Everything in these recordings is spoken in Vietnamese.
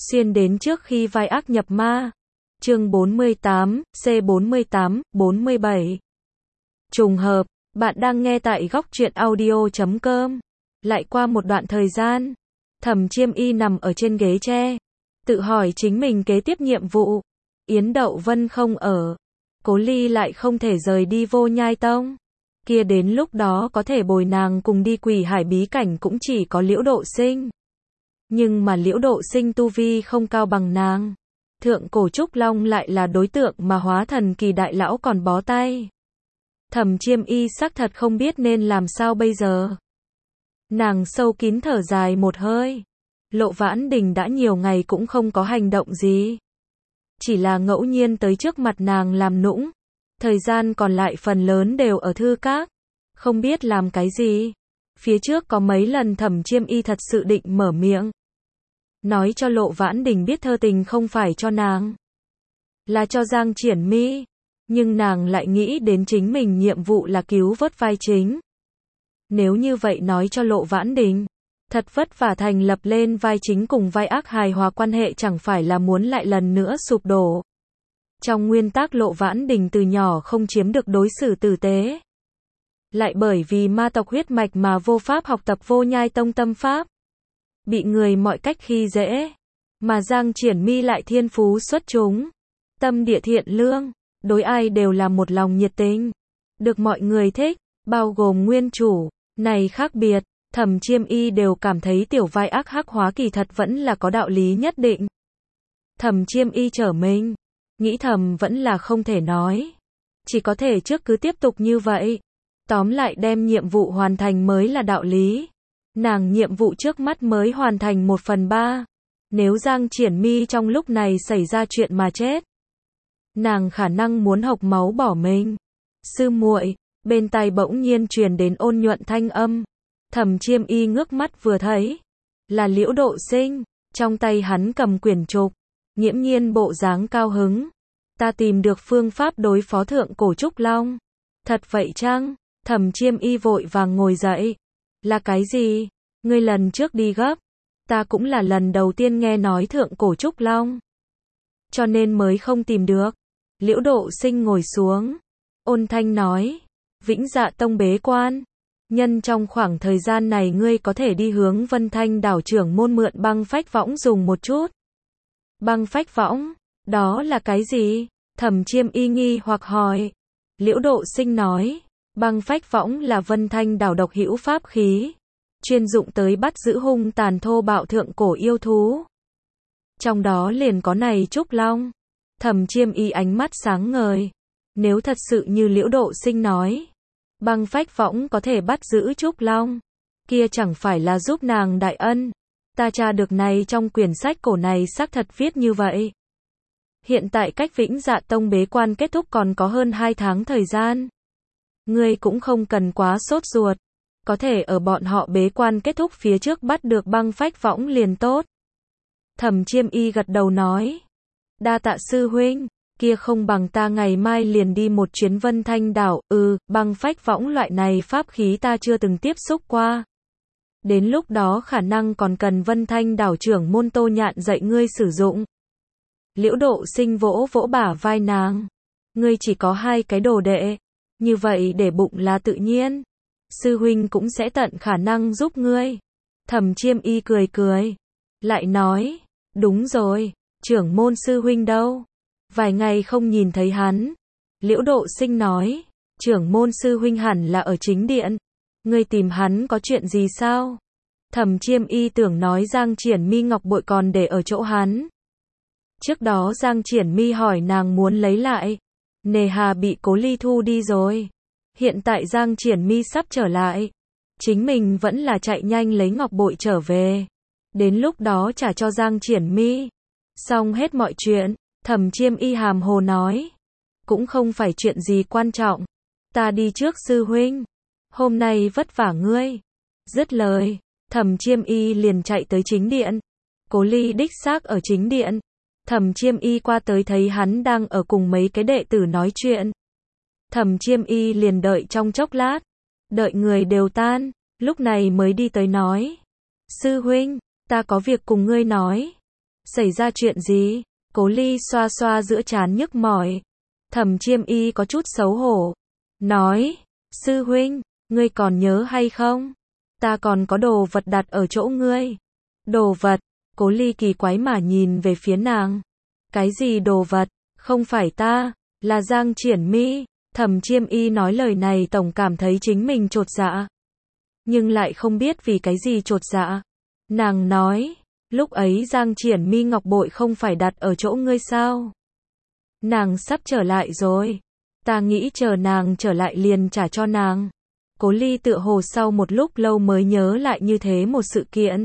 Xuyên đến trước khi vai ác nhập ma. Chương 48, C48, 47. Trùng hợp, bạn đang nghe tại góc truyện audio.com. Lại qua một đoạn thời gian, Thẩm Chiêm Y nằm ở trên ghế tre, tự hỏi chính mình kế tiếp nhiệm vụ. Yến Đậu Vân không ở, Cố Ly lại không thể rời đi Vô Nhai Tông. Kia đến lúc đó có thể bồi nàng cùng đi Quỷ Hải bí cảnh cũng chỉ có Liễu Độ Sinh. Nhưng mà Liễu Độ Sinh tu vi không cao bằng nàng. Thượng Cổ Trúc Long lại là đối tượng mà Hóa Thần Kỳ đại lão còn bó tay. Thẩm Chiêm Y xác thật không biết nên làm sao bây giờ. Nàng sâu kín thở dài một hơi. Lộ Vãn Đình đã nhiều ngày cũng không có hành động gì. Chỉ là ngẫu nhiên tới trước mặt nàng làm nũng. Thời gian còn lại phần lớn đều ở thư các. Không biết làm cái gì. Phía trước có mấy lần Thẩm Chiêm Y thật sự định mở miệng. Nói cho Lộ Vãn Đình biết thơ tình không phải cho nàng. Là cho Giang Triển Mi. Nhưng nàng lại nghĩ đến chính mình nhiệm vụ là cứu vớt vai chính. Nếu như vậy nói cho Lộ Vãn Đình. Thật vất vả thành lập lên vai chính cùng vai ác hài hòa quan hệ chẳng phải là muốn lại lần nữa sụp đổ. Trong nguyên tắc Lộ Vãn Đình từ nhỏ không chiếm được đối xử tử tế. Lại bởi vì ma tộc huyết mạch mà vô pháp học tập Vô Nhai Tông tâm pháp. Bị người mọi cách khi dễ. Mà Giang Triển Mi lại thiên phú xuất chúng. Tâm địa thiện lương. Đối ai đều là một lòng nhiệt tình. Được mọi người thích. Bao gồm nguyên chủ. Này khác biệt. Thẩm Chiêm Y đều cảm thấy tiểu vai ác hắc hóa kỳ thật vẫn là có đạo lý nhất định. Thẩm Chiêm Y trở mình. Nghĩ thầm vẫn là không thể nói. Chỉ có thể trước cứ tiếp tục như vậy. Tóm lại đem nhiệm vụ hoàn thành mới là đạo lý. Nàng nhiệm vụ trước mắt mới hoàn thành 1/3. Nếu Giang Triển Mi trong lúc này xảy ra chuyện mà chết. Nàng khả năng muốn hộc máu bỏ mình. Sư muội, bên tai bỗng nhiên truyền đến ôn nhuận thanh âm. Thẩm Chiêm Y ngước mắt vừa thấy. Là Liễu Độ Sinh. Trong tay hắn cầm quyển trục. Nghiễm nhiên bộ dáng cao hứng. Ta tìm được phương pháp đối phó Thượng Cổ Trúc Long. Thật vậy chăng? Thẩm Chiêm Y vội vàng ngồi dậy. Là cái gì? Ngươi lần trước đi gấp. Ta cũng là lần đầu tiên nghe nói Thượng Cổ Trúc Long. Cho nên mới không tìm được. Liễu Độ Sinh ngồi xuống. Ôn thanh nói. Vĩnh Dạ Tông bế quan. Nhân trong khoảng thời gian này ngươi có thể đi hướng Vân Thanh đảo trưởng môn mượn băng phách võng dùng một chút. Băng phách võng? Đó là cái gì? Thẩm Chiêm Y nghi hoặc hỏi. Liễu Độ Sinh nói. Băng phách võng là Vân Thanh đảo độc hữu pháp khí. Chuyên dụng tới bắt giữ hung tàn thô bạo thượng cổ yêu thú. Trong đó liền có này Trúc Long. Thẩm Chiêm Y ánh mắt sáng ngời. Nếu thật sự như Liễu Độ Sinh nói. Băng phách võng có thể bắt giữ Trúc Long. Kia chẳng phải là giúp nàng đại ân. Ta tra được này trong quyển sách cổ này xác thật viết như vậy. Hiện tại cách Vĩnh Dạ Tông bế quan kết thúc còn có hơn 2 tháng thời gian. Ngươi cũng không cần quá sốt ruột. Có thể ở bọn họ bế quan kết thúc phía trước bắt được băng phách võng liền tốt. Thẩm Chiêm Y gật đầu nói. Đa tạ sư huynh. Kia không bằng ta ngày mai liền đi một chuyến Vân Thanh đảo. Băng phách võng loại này pháp khí ta chưa từng tiếp xúc qua. Đến lúc đó khả năng còn cần Vân Thanh đảo trưởng môn Tô Nhạn dạy ngươi sử dụng. Liễu Độ Sinh vỗ vỗ bả vai nàng. Ngươi chỉ có 2 cái đồ đệ. Như vậy để bụng là tự nhiên. Sư huynh cũng sẽ tận khả năng giúp ngươi. Thẩm Chiêm Y cười cười. Lại nói. Đúng rồi. Trưởng môn sư huynh đâu? Vài ngày không nhìn thấy hắn. Liễu Độ Sinh nói. Trưởng môn sư huynh hẳn là ở chính điện. Ngươi tìm hắn có chuyện gì sao? Thẩm Chiêm Y tưởng nói Giang Triển Mi ngọc bội còn để ở chỗ hắn. Trước đó Giang Triển Mi hỏi nàng muốn lấy lại. Nề hà bị Cố Ly thu đi rồi. Hiện tại Giang Triển Mi sắp trở lại. Chính mình vẫn là chạy nhanh lấy ngọc bội trở về. Đến lúc đó trả cho Giang Triển Mi. Xong hết mọi chuyện. Thẩm Chiêm Y hàm hồ nói. Cũng không phải chuyện gì quan trọng. Ta đi trước sư huynh. Hôm nay vất vả ngươi. Dứt lời. Thẩm Chiêm Y liền chạy tới chính điện. Cố Ly đích xác ở chính điện. Thẩm Chiêm Y qua tới thấy hắn đang ở cùng mấy cái đệ tử nói chuyện. Thẩm Chiêm Y liền đợi trong chốc lát. Đợi người đều tan. Lúc này mới đi tới nói. Sư huynh, ta có việc cùng ngươi nói. Xảy ra chuyện gì? Cố Ly xoa xoa giữa trán nhức mỏi. Thẩm Chiêm Y có chút xấu hổ. Nói, sư huynh, ngươi còn nhớ hay không? Ta còn có đồ vật đặt ở chỗ ngươi. Đồ vật? Cố Ly kỳ quái mà nhìn về phía nàng. Cái gì đồ vật? Không phải ta, là Giang Triển Mi. Thẩm Chiêm Y nói lời này tổng cảm thấy chính mình chột dạ. Nhưng lại không biết vì cái gì chột dạ. Nàng nói, lúc ấy Giang Triển Mi ngọc bội không phải đặt ở chỗ ngươi sao? Nàng sắp trở lại rồi. Ta nghĩ chờ nàng trở lại liền trả cho nàng. Cố Ly tựa hồ sau một lúc lâu mới nhớ lại như thế một sự kiện.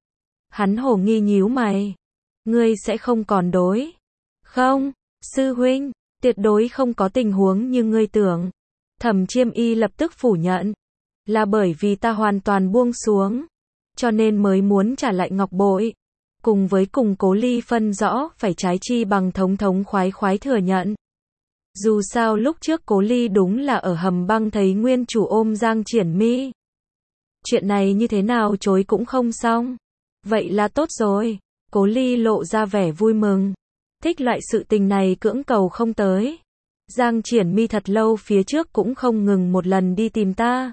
Hắn hồ nghi nhíu mày. Ngươi sẽ không còn đối. Không, sư huynh, tuyệt đối không có tình huống như ngươi tưởng. Thẩm Chiêm Y lập tức phủ nhận. Là bởi vì ta hoàn toàn buông xuống. Cho nên mới muốn trả lại ngọc bội. Cùng với cùng Cố Ly phân rõ phải trái chi bằng thống thống khoái khoái thừa nhận. Dù sao lúc trước Cố Ly đúng là ở hầm băng thấy nguyên chủ ôm Giang Triển Mi. Chuyện này như thế nào chối cũng không xong. Vậy là tốt rồi. Cố Ly lộ ra vẻ vui mừng. Thích loại sự tình này cưỡng cầu không tới. Giang Triển Mi thật lâu phía trước cũng không ngừng một lần đi tìm ta.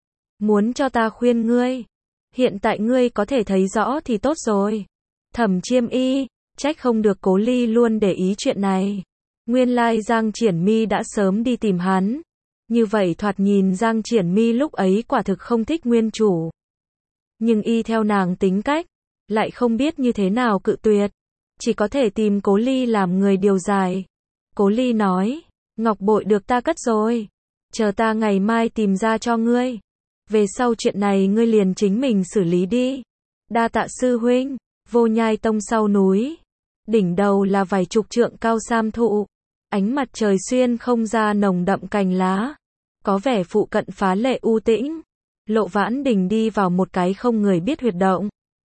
Muốn cho ta khuyên ngươi. Hiện tại ngươi có thể thấy rõ thì tốt rồi. Thẩm Chiêm Y, trách không được Cố Ly luôn để ý chuyện này. Nguyên lai Giang Triển Mi đã sớm đi tìm hắn. Như vậy thoạt nhìn Giang Triển Mi lúc ấy quả thực không thích nguyên chủ. Nhưng y theo nàng tính cách, lại không biết như thế nào cự tuyệt. Chỉ có thể tìm Cố Ly làm người điều giải. Cố Ly nói, ngọc bội được ta cất rồi. Chờ ta ngày mai tìm ra cho ngươi. Về sau chuyện này ngươi liền chính mình xử lý đi. Đa tạ sư huynh. Vô Nhai Tông sau núi. Đỉnh đầu là vài chục trượng cao sam thụ. Ánh mặt trời xuyên không ra nồng đậm cành lá. Có vẻ phụ cận phá lệ u tĩnh. Lộ Vãn Đình đi vào một cái không người biết huyệt động.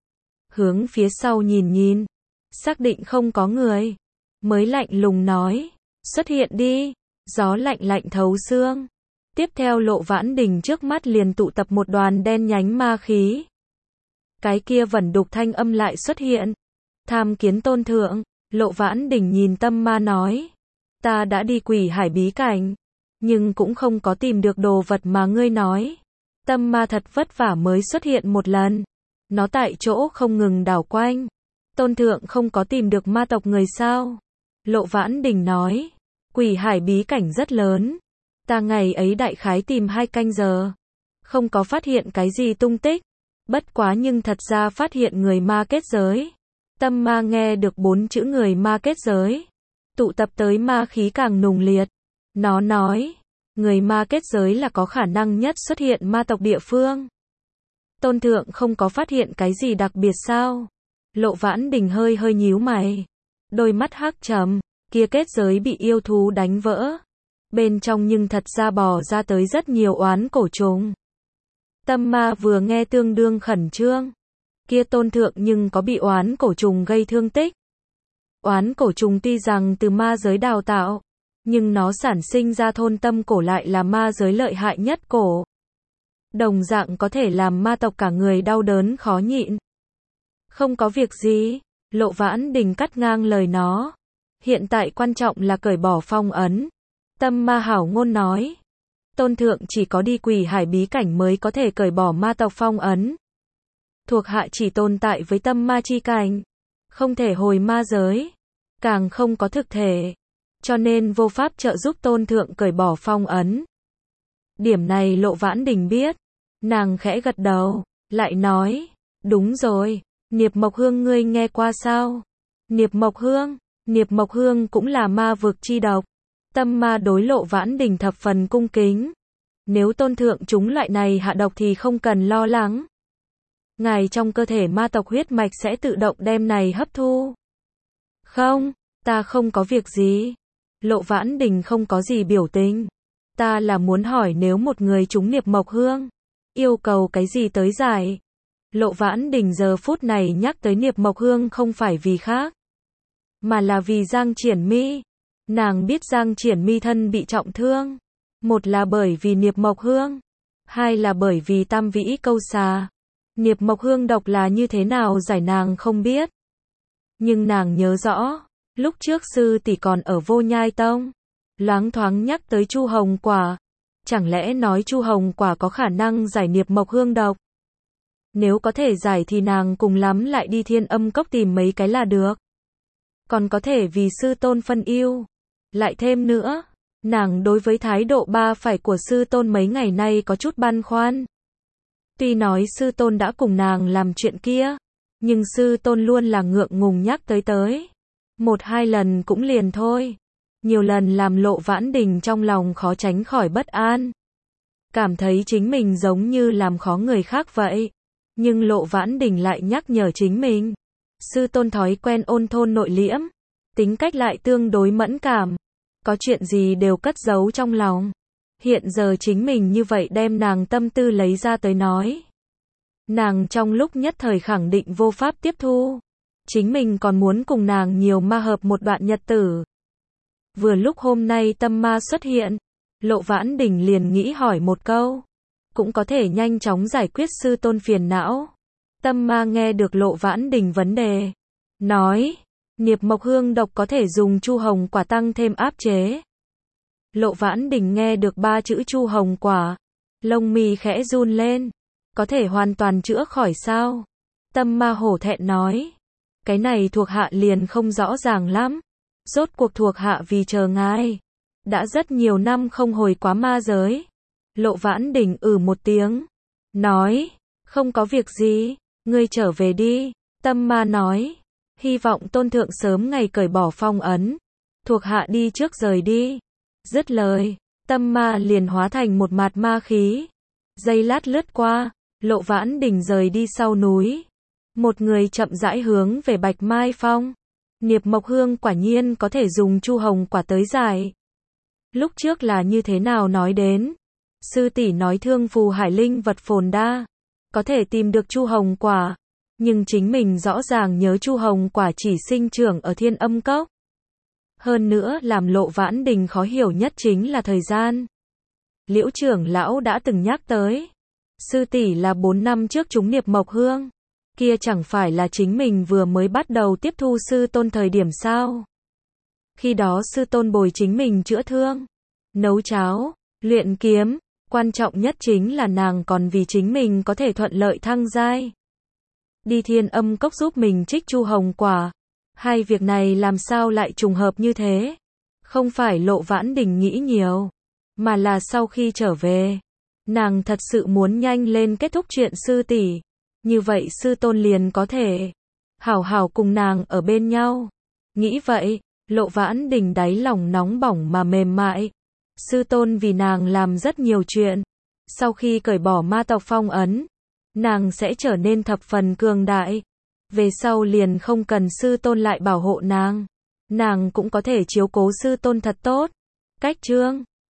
Hướng phía sau nhìn nhìn. Xác định không có người. Mới lạnh lùng nói. Xuất hiện đi. Gió lạnh lạnh thấu xương. Tiếp theo Lộ Vãn Đình trước mắt liền tụ tập một đoàn đen nhánh ma khí. Cái kia vẩn đục thanh âm lại xuất hiện. Tham kiến tôn thượng. Lộ Vãn Đình nhìn tâm ma nói. Ta đã đi Quỷ Hải bí cảnh. Nhưng cũng không có tìm được đồ vật mà ngươi nói. Tâm ma thật vất vả mới xuất hiện một lần. Nó tại chỗ không ngừng đảo quanh. Tôn thượng không có tìm được ma tộc người sao? Lộ Vãn Đình nói. Quỷ Hải bí cảnh rất lớn. Ta ngày ấy đại khái tìm 2 canh giờ. Không có phát hiện cái gì tung tích. Bất quá nhưng thật ra phát hiện người ma kết giới. Tâm ma nghe được 4 chữ người ma kết giới. Tụ tập tới ma khí càng nùng liệt. Nó nói. Người ma kết giới là có khả năng nhất xuất hiện ma tộc địa phương. Tôn thượng không có phát hiện cái gì đặc biệt sao? Lộ Vãn Đình hơi hơi nhíu mày. Đôi mắt hắc trầm. Kia kết giới bị yêu thú đánh vỡ. Bên trong nhưng thật ra bò ra tới rất nhiều oán cổ trùng. Tâm ma vừa nghe tương đương khẩn trương. Kia tôn thượng nhưng có bị oán cổ trùng gây thương tích. Oán cổ trùng tuy rằng từ ma giới đào tạo, nhưng nó sản sinh ra thôn tâm cổ lại là ma giới lợi hại nhất cổ. Đồng dạng có thể làm ma tộc cả người đau đớn khó nhịn. Không có việc gì, Lộ Vãn Đình cắt ngang lời nó. Hiện tại quan trọng là cởi bỏ phong ấn. Tâm ma hảo ngôn nói. Tôn thượng chỉ có đi Quỷ Hải bí cảnh mới có thể cởi bỏ ma tộc phong ấn. Thuộc hạ chỉ tồn tại với tâm ma chi cảnh. Không thể hồi ma giới. Càng không có thực thể. Cho nên vô pháp trợ giúp tôn thượng cởi bỏ phong ấn. Điểm này Lộ Vãn Đình biết. Nàng khẽ gật đầu. Lại nói. Đúng rồi. Niệp Mộc Hương ngươi nghe qua sao? Niệp Mộc Hương. Niệp Mộc Hương cũng là ma vực chi độc. Tâm ma đối Lộ Vãn Đình thập phần cung kính. Nếu tôn thượng chúng loại này hạ độc thì không cần lo lắng. Ngài trong cơ thể ma tộc huyết mạch sẽ tự động đem này hấp thu. Không, ta không có việc gì. Lộ Vãn Đình không có gì biểu tình. Ta là muốn hỏi nếu một người trúng Niệp Mộc Hương, yêu cầu cái gì tới giải. Lộ Vãn Đình giờ phút này nhắc tới Niệp Mộc Hương không phải vì khác, mà là vì Giang Triển Mi. Nàng biết Giang Triển Mi thân bị trọng thương. Một là bởi vì Niệp Mộc Hương. Hai là bởi vì Tam Vĩ câu xà. Niệp Mộc Hương độc là như thế nào giải nàng không biết. Nhưng nàng nhớ rõ, lúc trước sư tỷ còn ở Vô Nhai Tông, loáng thoáng nhắc tới Chu Hồng Quả. Chẳng lẽ nói Chu Hồng Quả có khả năng giải Niệp Mộc Hương độc? Nếu có thể giải thì nàng cùng lắm lại đi Thiên Âm Cốc tìm mấy cái là được. Còn có thể vì sư tôn phân ưu. Lại thêm nữa, nàng đối với thái độ ba phải của sư tôn mấy ngày nay có chút băn khoăn. Tuy nói sư tôn đã cùng nàng làm chuyện kia, nhưng sư tôn luôn là ngượng ngùng nhắc tới. Một hai lần cũng liền thôi. Nhiều lần làm Lộ Vãn Đình trong lòng khó tránh khỏi bất an. Cảm thấy chính mình giống như làm khó người khác vậy. Nhưng Lộ Vãn Đình lại nhắc nhở chính mình. Sư tôn thói quen ôn thôn nội liễm, tính cách lại tương đối mẫn cảm. Có chuyện gì đều cất giấu trong lòng. Hiện giờ chính mình như vậy đem nàng tâm tư lấy ra tới nói. Nàng trong lúc nhất thời khẳng định vô pháp tiếp thu. Chính mình còn muốn cùng nàng nhiều ma hợp một đoạn nhật tử. Vừa lúc hôm nay tâm ma xuất hiện, Lộ Vãn Đình liền nghĩ hỏi một câu. Cũng có thể nhanh chóng giải quyết sư tôn phiền não. Tâm ma nghe được Lộ Vãn Đình vấn đề. Nói, Niệp Mộc Hương độc có thể dùng Chu Hồng Quả tăng thêm áp chế. Lộ Vãn Đình nghe được ba chữ Chu Hồng Quả. Lông mi khẽ run lên. Có thể hoàn toàn chữa khỏi sao? Tâm ma hổ thẹn nói. Cái này thuộc hạ liền không rõ ràng lắm. Rốt cuộc thuộc hạ vì chờ ngài. Đã rất nhiều năm không hồi quá ma giới. Lộ Vãn Đình một tiếng. Nói, không có việc gì, ngươi trở về đi. Tâm ma nói, hy vọng tôn thượng sớm ngày cởi bỏ phong ấn. Thuộc hạ đi trước rời đi. Dứt lời, tâm ma liền hóa thành một mạt ma khí. Giây lát lướt qua, Lộ Vãn Đình rời đi sau núi. Một người chậm rãi hướng về Bạch Mai Phong. Niệp Mộc Hương quả nhiên có thể dùng Chu Hồng Quả tới giải. Lúc trước là như thế nào nói đến? Sư tỷ nói Thương Phù Hải Linh vật phồn đa, có thể tìm được Chu Hồng Quả, nhưng chính mình rõ ràng nhớ Chu Hồng Quả chỉ sinh trưởng ở Thiên Âm Cốc. Hơn nữa làm Lộ Vãn Đình khó hiểu nhất chính là thời gian. Liễu trưởng lão đã từng nhắc tới, sư tỷ là 4 năm trước trúng Niệp Mộc Hương, kia chẳng phải là chính mình vừa mới bắt đầu tiếp thu sư tôn thời điểm sao? Khi đó sư tôn bồi chính mình chữa thương, nấu cháo, luyện kiếm, quan trọng nhất chính là nàng còn vì chính mình có thể thuận lợi thăng giai. Đi Thiên Âm Cốc giúp mình trích Chu Hồng Quả. Hai việc này làm sao lại trùng hợp như thế? Không phải Lộ Vãn Đình nghĩ nhiều, mà là sau khi trở về, nàng thật sự muốn nhanh lên kết thúc chuyện sư tỷ. Như vậy sư tôn liền có thể hảo hảo cùng nàng ở bên nhau. Nghĩ vậy, Lộ Vãn Đình đáy lòng nóng bỏng mà mềm mại. Sư tôn vì nàng làm rất nhiều chuyện. Sau khi cởi bỏ ma tộc phong ấn, nàng sẽ trở nên thập phần cường đại. Về sau liền không cần sư tôn lại bảo hộ nàng. Nàng cũng có thể chiếu cố sư tôn thật tốt. Cách chương